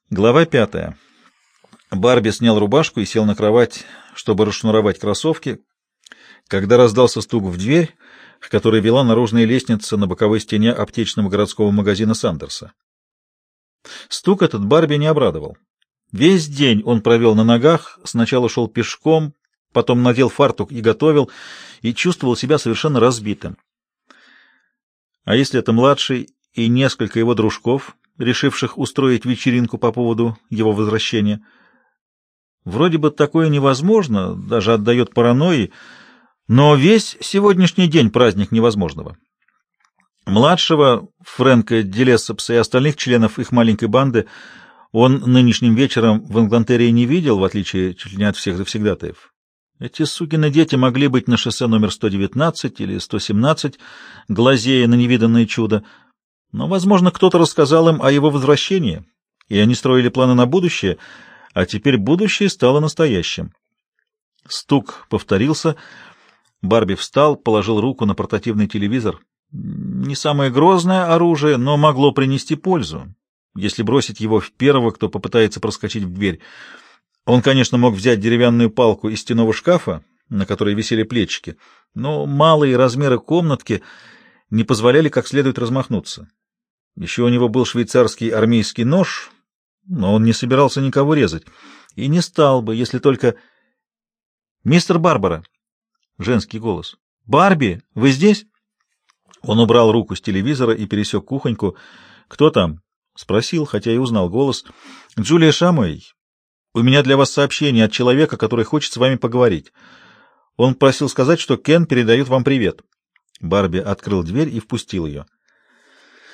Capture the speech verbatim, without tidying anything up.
Глава пятая. Барби снял рубашку и сел на кровать, чтобы расшнуровать кроссовки, когда раздался стук в дверь, к которой вела наружная лестница на боковой стене аптечного городского магазина Сандерса. Стук этот Барби не обрадовал. Весь день он провел на ногах, сначала шел пешком, потом надел фартук и готовил, и чувствовал себя совершенно разбитым. А если это младший и несколько его дружков, решивших устроить вечеринку по поводу его возвращения? Вроде бы такое невозможно, даже отдает паранойи, но весь сегодняшний день праздник невозможного. Младшего, Фрэнка Делессопса и остальных членов их маленькой банды он нынешним вечером в Инглантерии не видел, в отличие чуть ли не от всех завсегдатаев. Эти сукины дети могли быть на шоссе номер сто девятнадцать или сто семнадцать, глазея на невиданное чудо, но, возможно, кто-то рассказал им о его возвращении, и они строили планы на будущее, а теперь будущее стало настоящим. Стук повторился. Барби встал, положил руку на портативный телевизор. Не самое грозное оружие, но могло принести пользу, если бросить его в первого, кто попытается проскочить в дверь. Он, конечно, мог взять деревянную палку из стенного шкафа, на которой висели плечики, но малые размеры комнатки не позволяли как следует размахнуться. Еще у него был швейцарский армейский нож, но он не собирался никого резать. И не стал бы, если только... «Мистер Барбара!» — женский голос. «Барби, вы здесь?» Он убрал руку с телевизора и пересек кухоньку. «Кто там?» — спросил, хотя и узнал голос. «Джулия Шамуэй. У меня для вас сообщение от человека, который хочет с вами поговорить. Он просил сказать, что Кен передает вам привет». Барби открыл дверь и впустил ее.